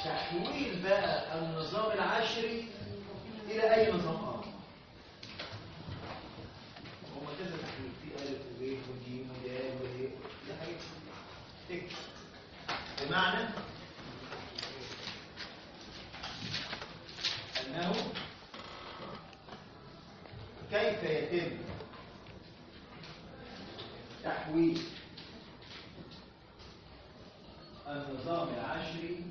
تحويل بقى النظام العشري إلى أي نظام آخر. هما كذا تحويل، في ألف وب وج ودال وه، دي حاجات تكتب. بمعنى أنه كيف يتم تحويل النظام العشري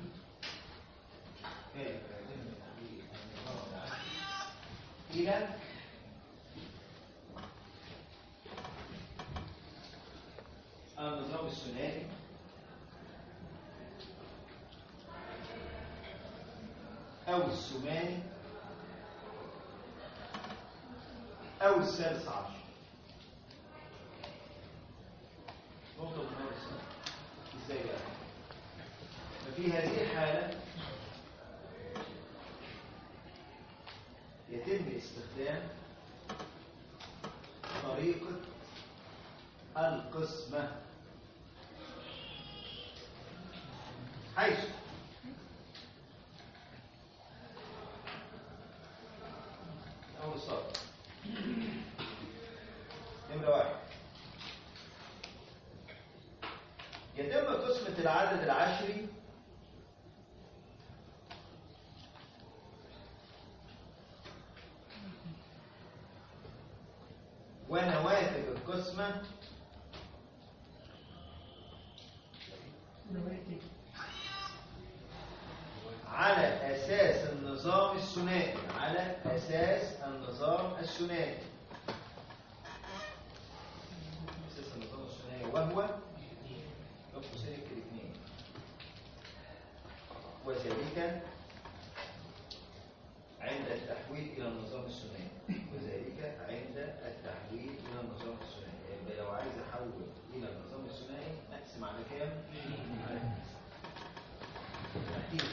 إلى النظام الثنائي أو الثماني أو السادس عشر. نقطة مهمة. إزاي بقى؟ ففي هذه الحالة يتم استخدام طريقة القسمة، حيث أول سطر نمرة 1 يتم قسمة العدد العشري ونواتج القسمة على أساس النظام الثنائي، على أساس النظام الثنائي، أساس النظام الثنائي وهو قوسين الاثنين، وذلك عند التحويل إلى النظام الثنائي، وذلك عند التحويل إلى النظام الثنائي. يبقى لو عايز أحول إلى النظام الثنائي أقسم على كام؟ على تحديد.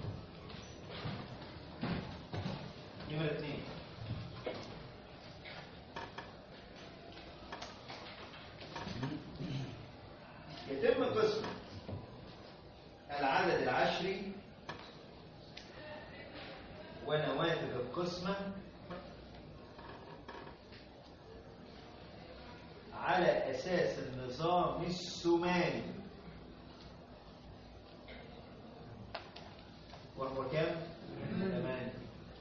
نمرة 2 يتم قسم العدد العشري ونواتج القسمة على أساس النظام الثماني، وهو كم؟ 8.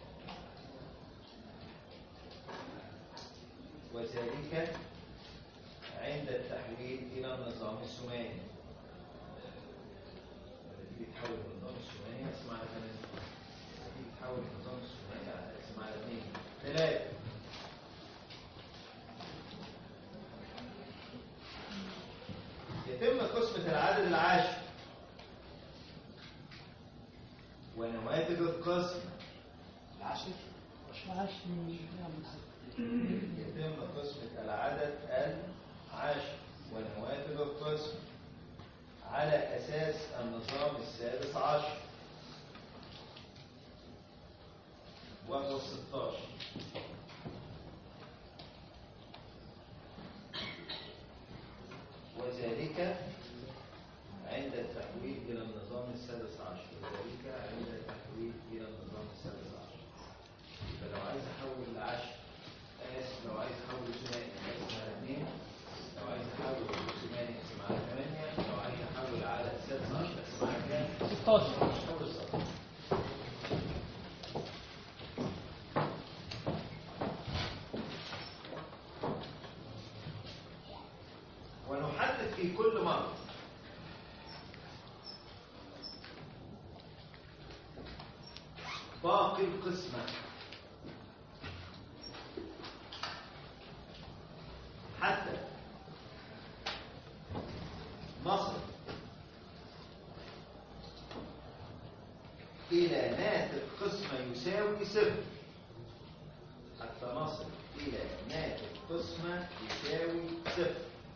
وذلك عند التحويل إلى النظام الثماني. التي بتحول النظام الثماني أقسم على 8. التي بتحول النظام الثماني أقسم على 2. 3 يتم قسمة العدد العاشر ونواتج القسمة العشر يتم قسمة العدد العاشر ونواتج القسمة على أساس النظام السادس عشر وهو 16. وذلك عند التحويل إلى النظام السادس عشر، وذلك عند التحويل إلى النظام السادس عشر. فلو عايز أحول لعشر، لو عايز أحول ثمانية أقسم على 2، لو عايز أحول ثمانية أقسم على 8، لو عايز أحول على السادس عشر أقسم على كام؟ 16. أول سطر. ونحدد في كل مرة باقي القسمة حتى نصل إلى ناتج قسمة يساوي 0. حتى نصل إلى ناتج قسمة يساوي 0.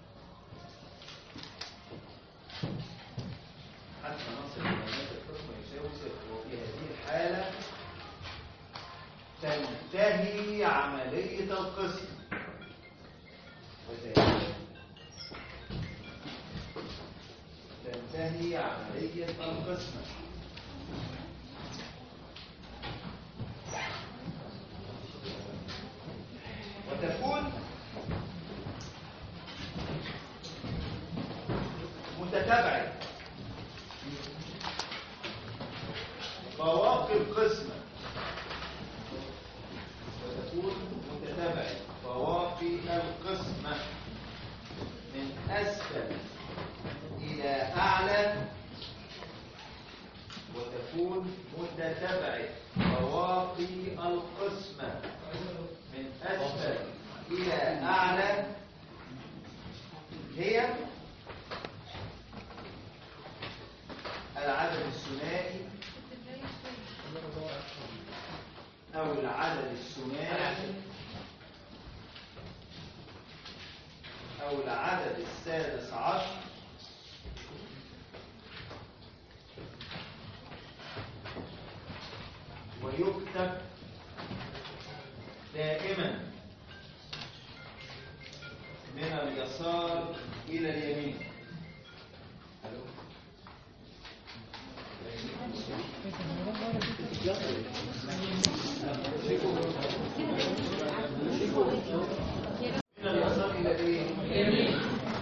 حتى نصل إلى ناتج قسمة يساوي 0. وفي هذه الحالة تنتهي عملية القسم. وذلك تنتهي عملية القسمة فواقي القسمة وتكون متتابعة. فواقي القسمة من أسفل إلى أعلى وتكون متتابعة. فواقي القسمة من أسفل إلى أعلى هي العدد الثنائي أو العدد الثماني أو العدد السادس عشر ويكتب دائما من اليسار إلى اليمين. من اليسار إلى اليمين.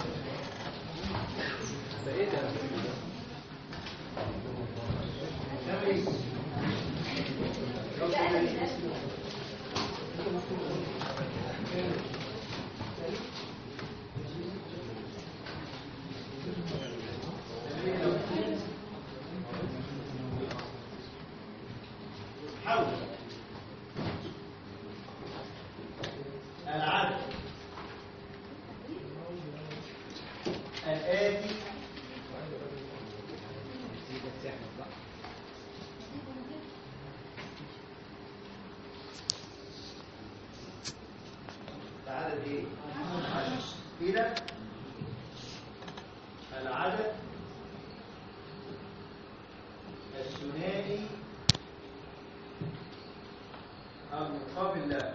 حول العدد الآتي العدد ايه؟ إلى العدد الثنائي المقابل له.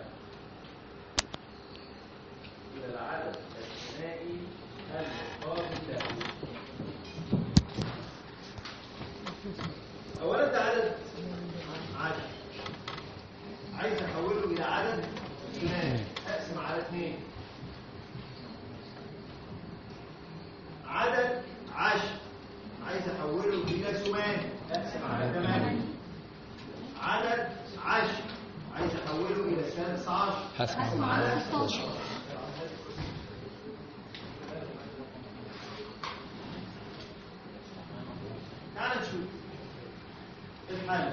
إلى العدد الثنائي المقابل له. أولا ده عدد عايز أحوله إلى عدد ثنائي. أقسم على 2. عدد 10 عايز أحوله إلى ثماني. أقسم على 8. عدد 10 عايز أحوله إلى سادس عشر. أقسم على 16. تعال نشوف الحل.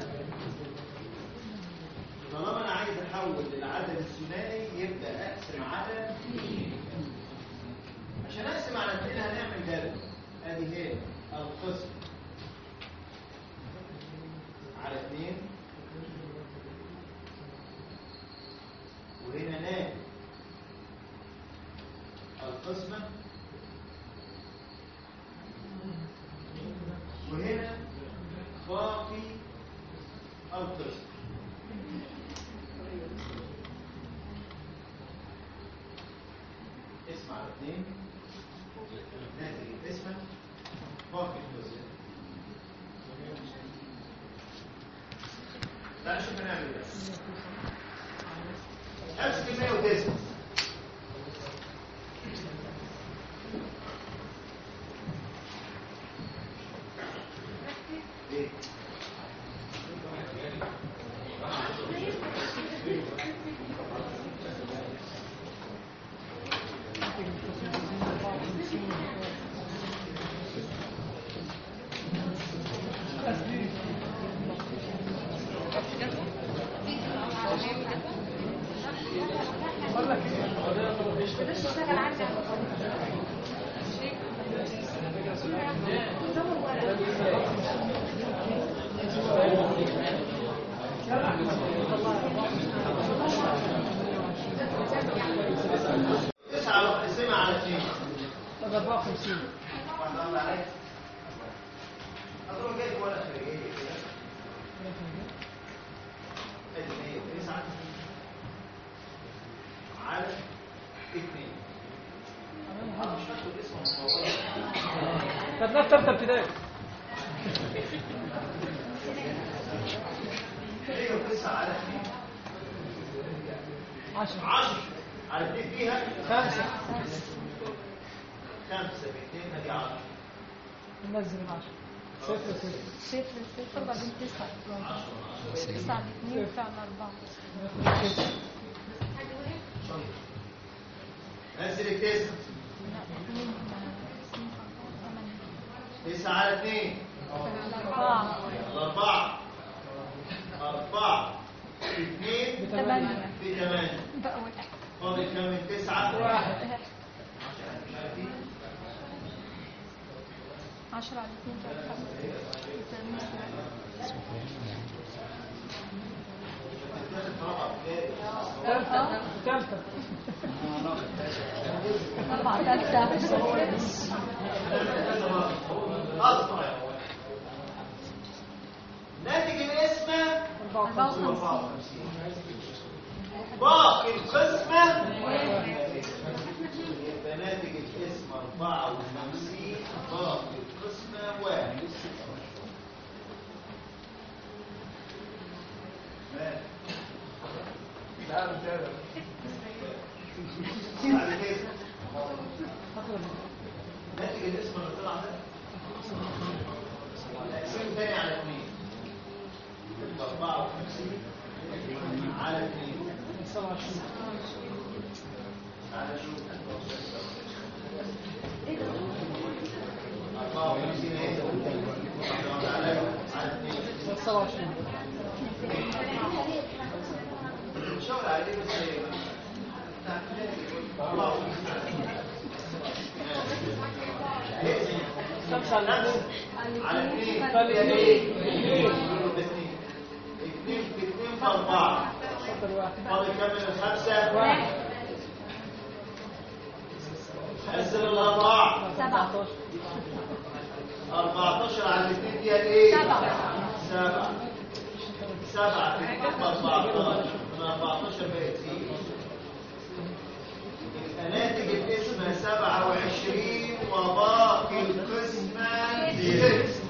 طالما أنا عايز أحول للعدد الثنائي يبقى أقسم على 2. عشان أقسم على 2 هنعمل جدول. أدي هي القسم على 2 وهنا ناتج القسمة وهنا باقي القسم. اسم على 2 ناتج القسمة باقي القسم. تعالوا نشوف هنعمل ايه. امسك 109 ايه 9 اقسمها على 2. 54. واحدة واحدة عليك. هتروح جايب ولا خارجية كده. ادي 9 على 2. انا مش هاخد اسمه مصور. خدناه في ثالثة ابتدائي. هي 9 على 2. 10 على 2 فيها 5. 5 ب 2 ادي 10. ننزل 10. صفر صفر. صفر بعدين 9 9 2 فعلا 4. نزل التسعة. 9 على 2 4 4 2 8 في 8 فاضل كم من 9 واحد. 10 على 2 ثالثة. 4 ثالثة. أصبح ناتج القسمة 54 باقي القسمة يبقى ناتج القسمة 54 باقي القسمة 1. بعد كده ناتج القسمة اللي طلع ده نقسمه تاني على 2 يبقى 54 على 2 27. تعالى شوف 54 ايه على 2 27. شاور عليه بس خمسة على 2. على 2 2 2 في 2 في 4 صفر واحد. فاضل كم من 5 واحد. نزل الأربعة 7 14 على 2 دي ايه 7 7 في 2 في 14 من 14 بقت ايه يبقى ناتج القسمة 27 وباقي القسمة 6.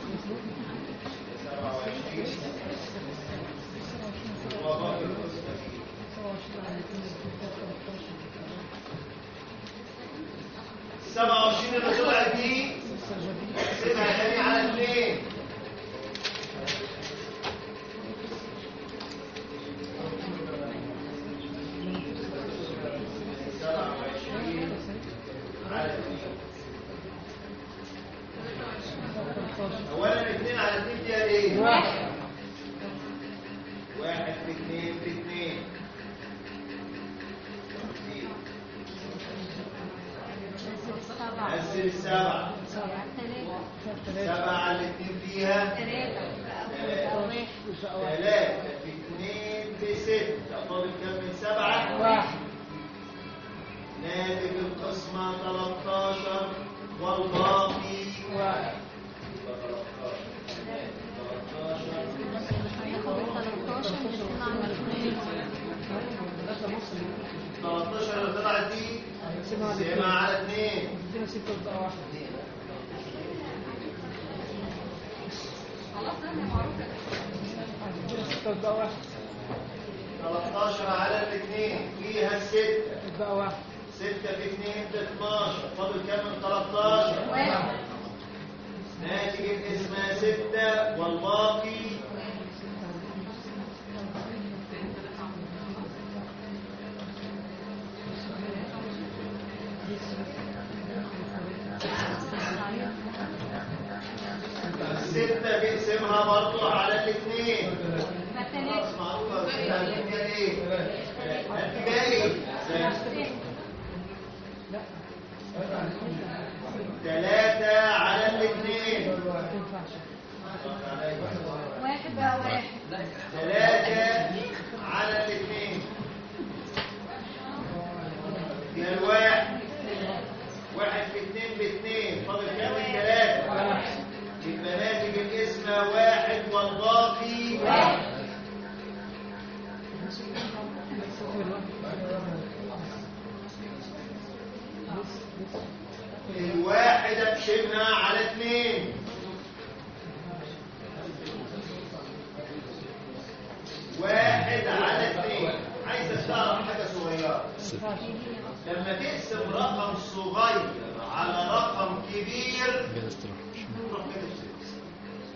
27 وباقي القسمة 27 اللي طلعت دي اقسمها تاني على 2 27 على 2 اولا 2 على 2 دي ايه؟ واحد. 1 في 2 في 2 نزل السبعة 7 على 2 فيها 3 في 2 في 6 فاضل كم من 7 واحد. ناتج القسمة 13 والباقي واحد. 13 اللي طلعت دي اقسمها على 2 ادينا 6 وبقى واحد. ادينا 6 وبقى واحد. 13 على 2 فيها 6 بقى واحد. 6 في 2 ب 12 فاضل كم من 13 ناتج القسمة 6 والباقي الستة بنقسمها برضو على الاثنين خلاص معروفة النتيجة ايه؟ النتيجة ايه؟ 3 على الاثنين 1 بقى 1 3 على الاثنين يبقى الواحد 1 في 2 ب2 فاضل كام 3 يبقى ناتج القسمة 1 والباقي 1 الواحد اقسمها على 2 1 على 2 عايز تعرف حاجة صغيرة لما تقسم رقم صغير على رقم كبير تروح كده 6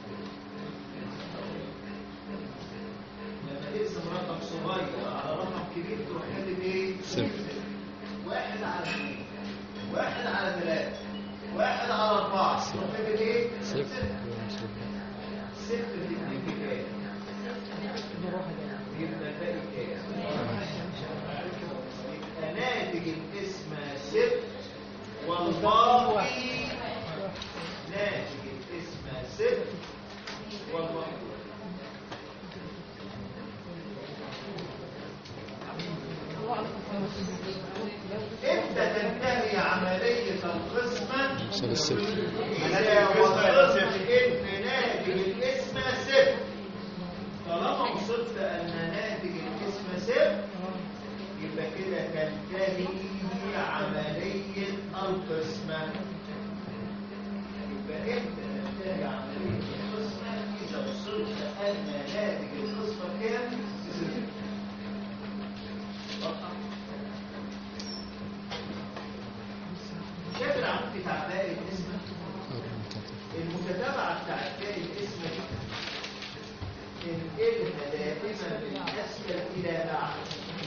صغير على رقم كبير تروح حل ايه؟ صفر. 1 على 2 1 على 3 1 على 4 تروح حل ايه؟ صفر. صفر في 2 بكام؟ يبقى الباقي كام؟ يبقى ناتج القسمة صفر والباقي ناتج القسمة صفر والباقي امتى تنتهي عملية القسمة؟ يوصل الصفر. إذا وصلت إن ناتج القسمة صفر. طالما وصلت أن ناتج القسمة صفر يبقى كده تنتهي عملية القسمة. يبقى امتى تنتهي عملية القسمة؟ إذا وصلت أن ناتج القسمة كام؟ صفر. شايف العمود بتاع باقي القسمة؟ المتتابعة بتاعت باقي القسمة دي انقلها دائما من أسفل إلى أعلى.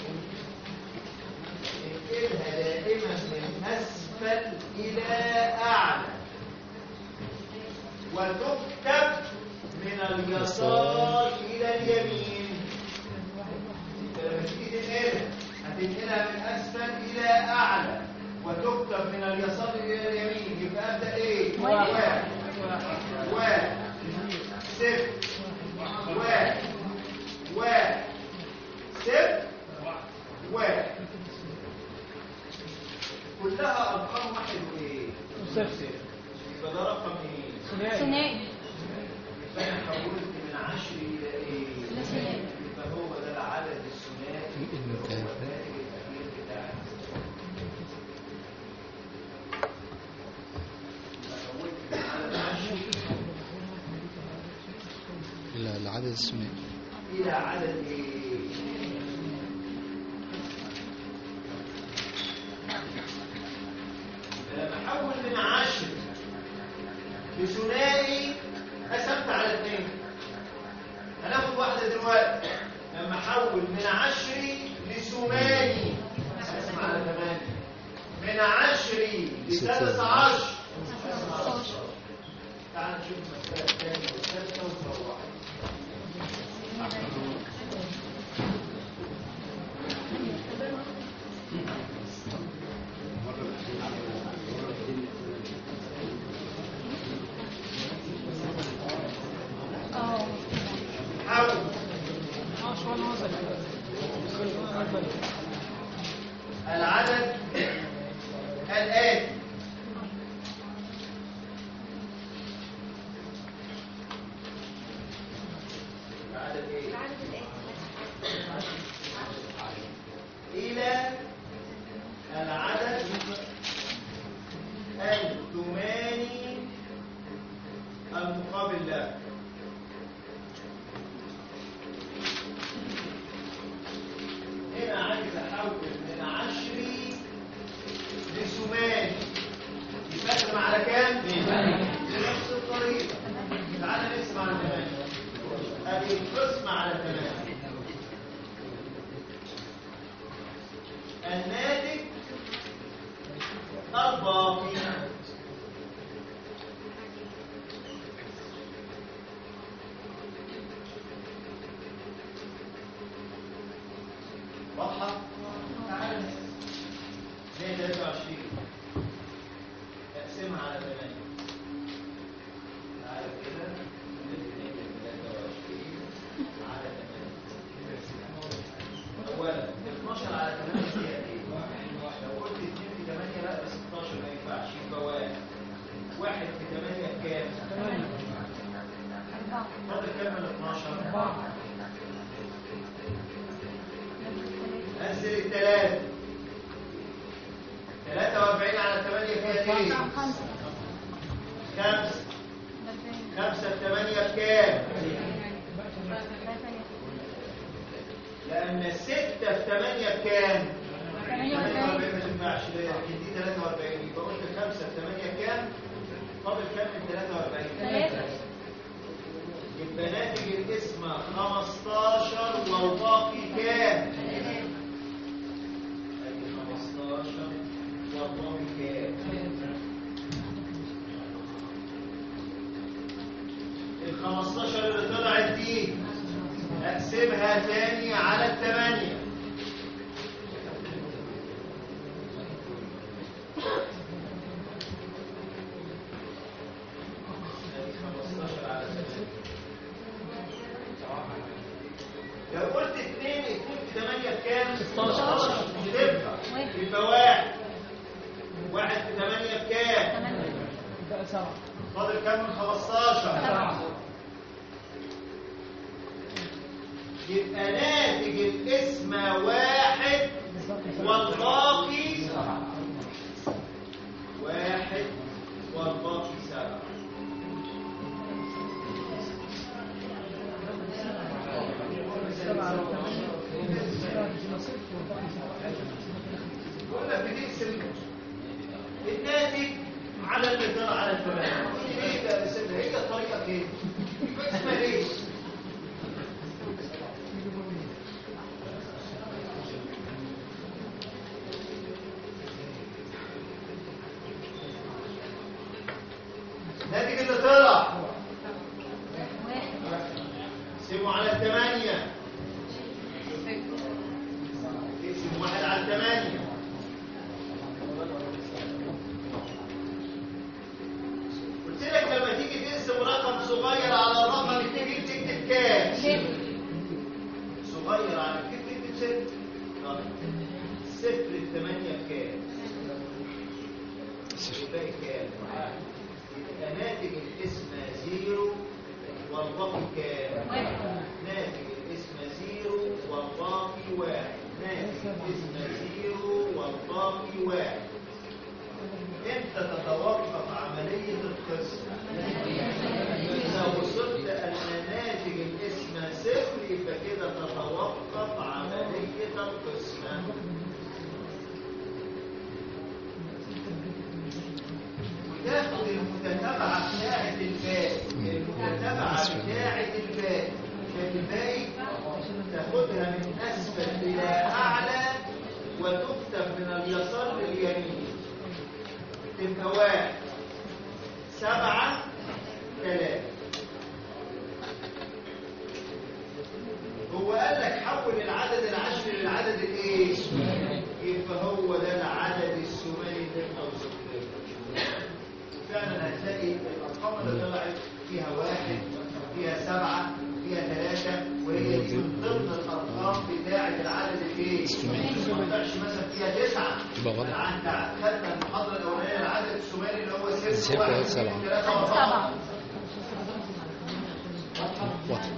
انقلها دائما من أسفل إلى أعلى وتكتب من اليسار إلى اليمين. انت لما تيجي تنقلها هتنقلها من أسفل إلى أعلى وتكتب من اليسار إلى اليمين. يبقى أبدأ إيه؟ 1 1 0 1 1 0 1 كلها أرقام واحد وإيه؟ صفر. يبقى ده رقم إيه؟ ثنائي. يبقى أنا حولت من 10 إلى إيه؟ ثنائي. يبقى هو ده العدد الثنائي اللي هو الناتج الأخير بتاعي. إلى العدد الثنائي. إلى عدد إيه؟ لما أحول من 10 لثنائي قسمت على 2. هناخد واحدة دلوقتي. لما أحول من 10 لثماني أقسم على 8. من 10 ل 13 تعال نشوف المسألة الثانية والثالثة والرابعة. حاول العدد الآتي. العدد إيه؟ إلى العدد الثماني المقابل له. هنا عايز احول من 10 لثماني. يبقى على كام؟ بنفس الطريقه. تعالى نقسم على 8. ادي القسمه على 8. الناتج الباقي واضحة؟ تعالى 123 اقسمها على 8. تعالى كده 23 على 8. أولا 12 على 8 فيها إيه؟ لو قلت 2 في 8 لا بس 16 ما ينفعش. يبقى 1 1 في 8 بكام؟ 8. فاضل كام من 12؟ 4. نزل الثلاثة. 43 على 8 فيها ايه؟ 5. 5. 5 في 8 بكام؟ لأن 6 في 8 بكام؟ 48 ما تنفعش. دي 43. يبقى قلت 5 في 8 بكام؟ فاضل كام من 43؟ 3. يبقى ناتج القسمة 15 والباقي كام؟ 15 اللي طلعت دي اقسمها تاني على 8. لو قلت 2 في 8 بكام؟ 16. مش تنفع. يبقى 1 في 8 بكام؟ بقى 7. فاضل كام من 15؟ 7. يبقى ناتج القسمة 1 والباقي 1 والباقي 7. قلنا بنقسم الناتج على اللي طلع على الثمانية. ليه ده بسمها هي الطريقة كده؟ اسمها ليه؟ الناتج اللي طلع اقسمه على 8. اقسم 1 على 8. قلت لك لما تيجي تقسم رقم صغير على الرقم الكبير تكتب كام؟ صغير على الكبير تكتب 6. 0 في 8 بكام؟ الباقي كام؟ يبقى ناتج القسمة 0 والباقي كام؟ ناتج القسمة 0 والباقي 1. ناتج القسمة 0 والباقي 1. امتى تتوقف عملية القسمة؟ إذا وصلت أن ناتج القسمة 0 يبقى كده تتوقف عملية القسمة. وتاخد المتتابعة بتاعة الباقي. المتتابعة بتاعة الباقي. الباقي تاخدها من أسفل إلى أعلى وتكتب من اليسار لليمين. تبقى 1 7 3. هو قال لك حول العدد العشري للعدد الايه؟ يبقى هو ده العدد الثماني اللي انت وصلت له. فعلا هتلاقي الارقام اللي طلعت فيها 1 فيها 7 فيها 3 وهي دي من ضمن الارقام بتاعه العدد الايه؟ ما طلعش مثلا فيها 9. يبقى غلط. انت خدنا المحاضره الاولانيه العدد الثماني اللي هو 6 0 1 و 2 7. 3 4. واضح.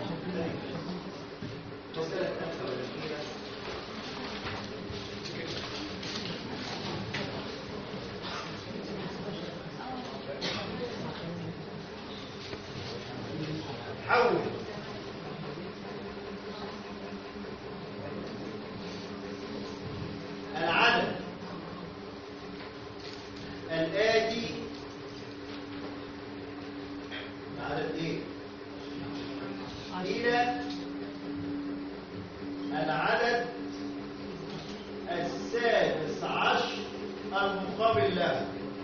حول العدد الآتي العدد ايه؟ إلى العدد السادس عشر المقابل له.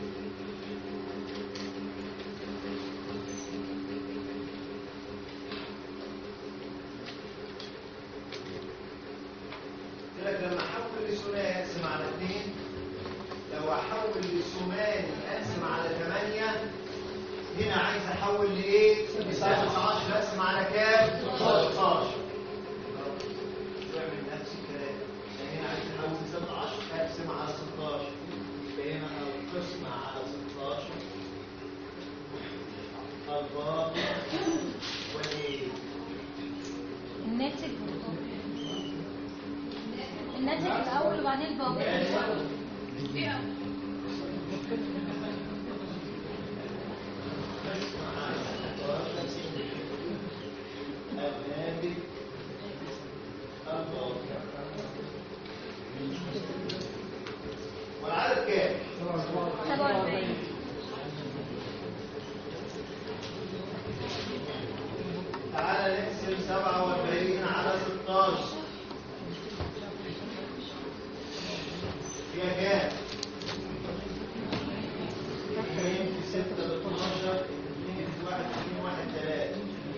لك لما احول لثنائي اقسم على 2. لو احول لثماني اقسم على 8. هنا عايز احول لايه؟ ل 16 اقسم على كام؟ 16. اعمل نفس الكلام. هنا عايز احول ل 16 اقسم على 16. يبقى هنا القسمه على 16 الباقي والايه؟ الناتج الأول وبعدين الباقي. والعدد كام؟ 47. تعالى نقسم 47 على 16. فيها كام؟ 2 في 6 ب 12. 2 في 1 2 1 3.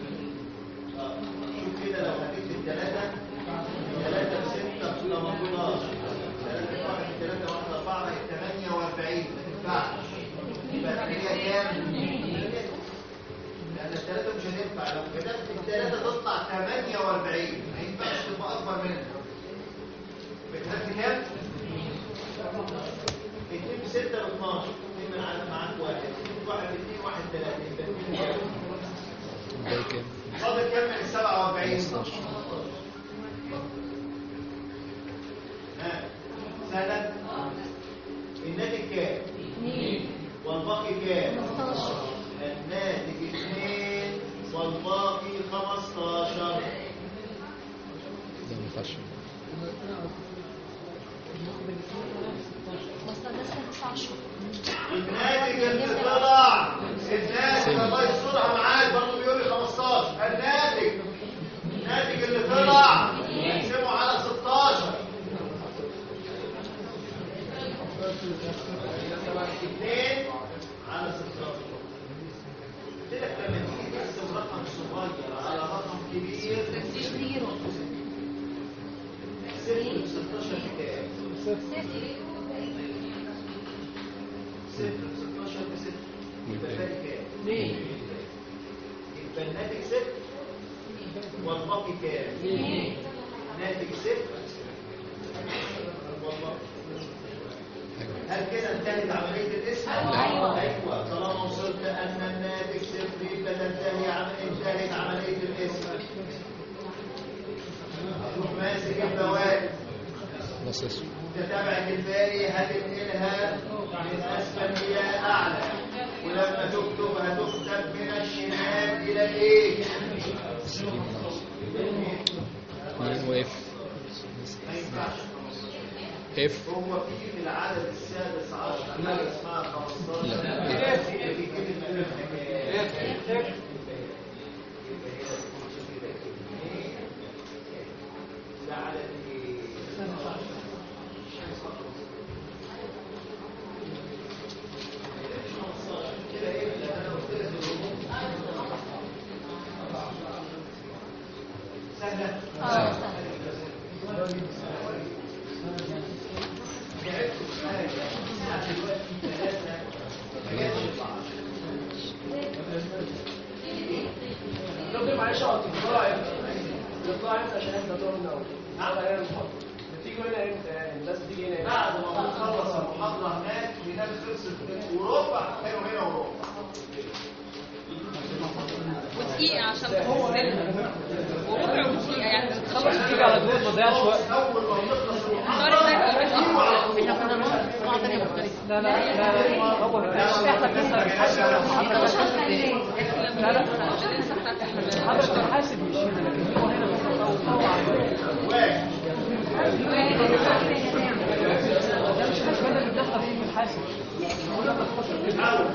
ينفع لو كتبت الثلاثة تطلع 48 ما ينفعش تبقى أكبر منها. كتبت كام؟ 2 ب 6 ب 12 2 من عدد معاك 1 1 2 1 3 باقي كام؟ فاضل كام من 47؟ 15. ها سنة الناتج كام؟ 2 والباقي كام؟ 15 الناتج 2 والباقي 15. ده ما ينفعش. بس ده 16 الناتج اللي طلع الناتج الله يسترها معاك برضه بيقول لي 15. الناتج اللي طلع نقسمه على 16 2 على 16. قلت لك لما تيجي تقسم رقم صغير على رقم كبير زيرو احسبه ب 16 بكام؟ صفر 0 16 ب 6 يبقى باقي كام؟ 2 يبقى الناتج 0 والباقي كام؟ 2 ناتج 0 والباقي. هل كده انتهت عملية الاسم؟ ايوه طالما وصلت ان الناتج 0 يبقى انتهت عملية الاسم. هتروح ماسك البوابة خلاص اسم. تتابع الباقي هتنقلها من اسفل الى اعلى، ولما تكتب هتكتب من الشمال الى الايه؟ 2 واف. ما ينفعش. اف. هو في العدد السادس عشر حاجه اسمها 15. لا. في كلمه ده عدد ايه؟ كده ايه اللي انا قلت لك الرقم سهله. دكتور معلش اقعد تطلع امتى عشان انت تروح من الاول؟ بتيجي هنا امتى يعني؟ الناس بتيجي هنا بعد ما نخلص المحاضرة هناك بنام خلصت وربع كانوا هنا وربع. ودقيقة عشان وربع ودقيقة يعني خلص تيجي على طول ما تضيعش وقت. أول ما نخلص الدار المحاضرة الثاني احنا كنا نروح نوع تانية مختلفة لا لا لا هو احنا كنا بنحاسب لا لا حضرتك بنحاسب مش هنا لكن هو هنا واحد ده مش حسابنا اللي بندخل فيه بنحاسب هو لما تخش أول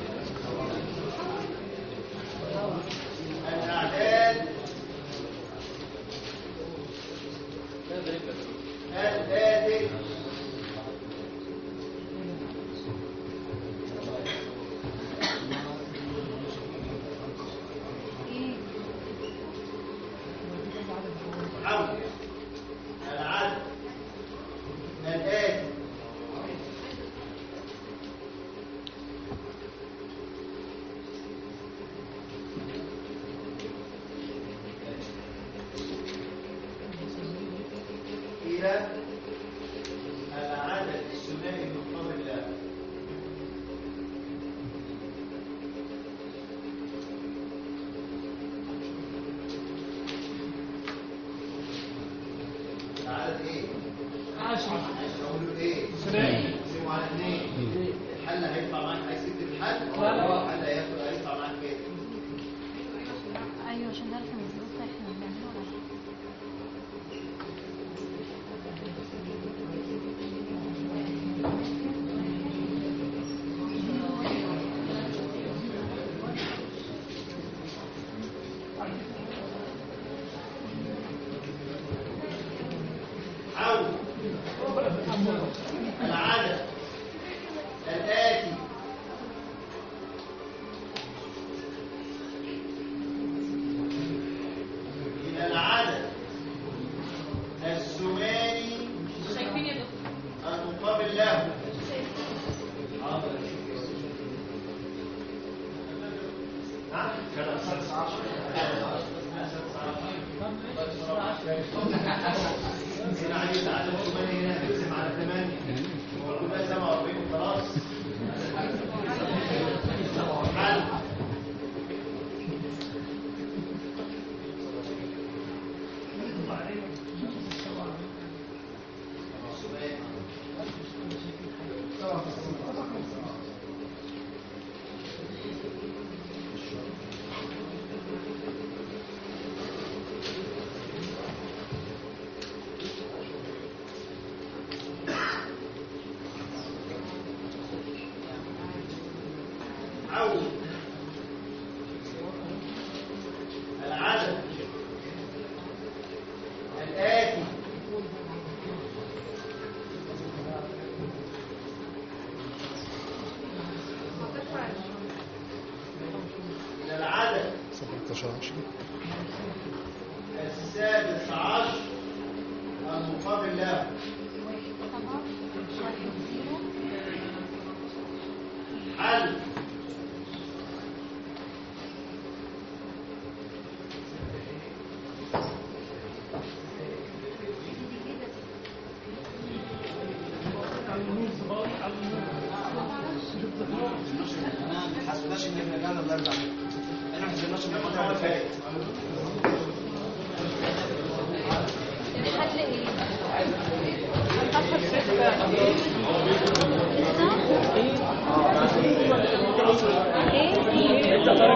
الأعداد الآتي عود العدد الآتي إلى العدد الثنائي المقابل له. العدد ايه؟ 10 هقول له ايه؟ ثنائي. قسمه على 2. الحل هيطلع معاك، عايز تكتب الحل؟ لا لا. الحل هيطلع معاك كده. ايوه عشان نعرف المظبوط احنا بنعمله ولا لا. عود العدد الآتي إلى العدد الثماني شايفين يا دكتور؟ المقابل له. نعم؟ 16/10. السادس عشر المقابل له 0. حل. ما حسبناش ان احنا جانا الاربع، احنا ما حسبناش ان الموضوع اللي فات. الحل ايه؟ لسه؟ ايه؟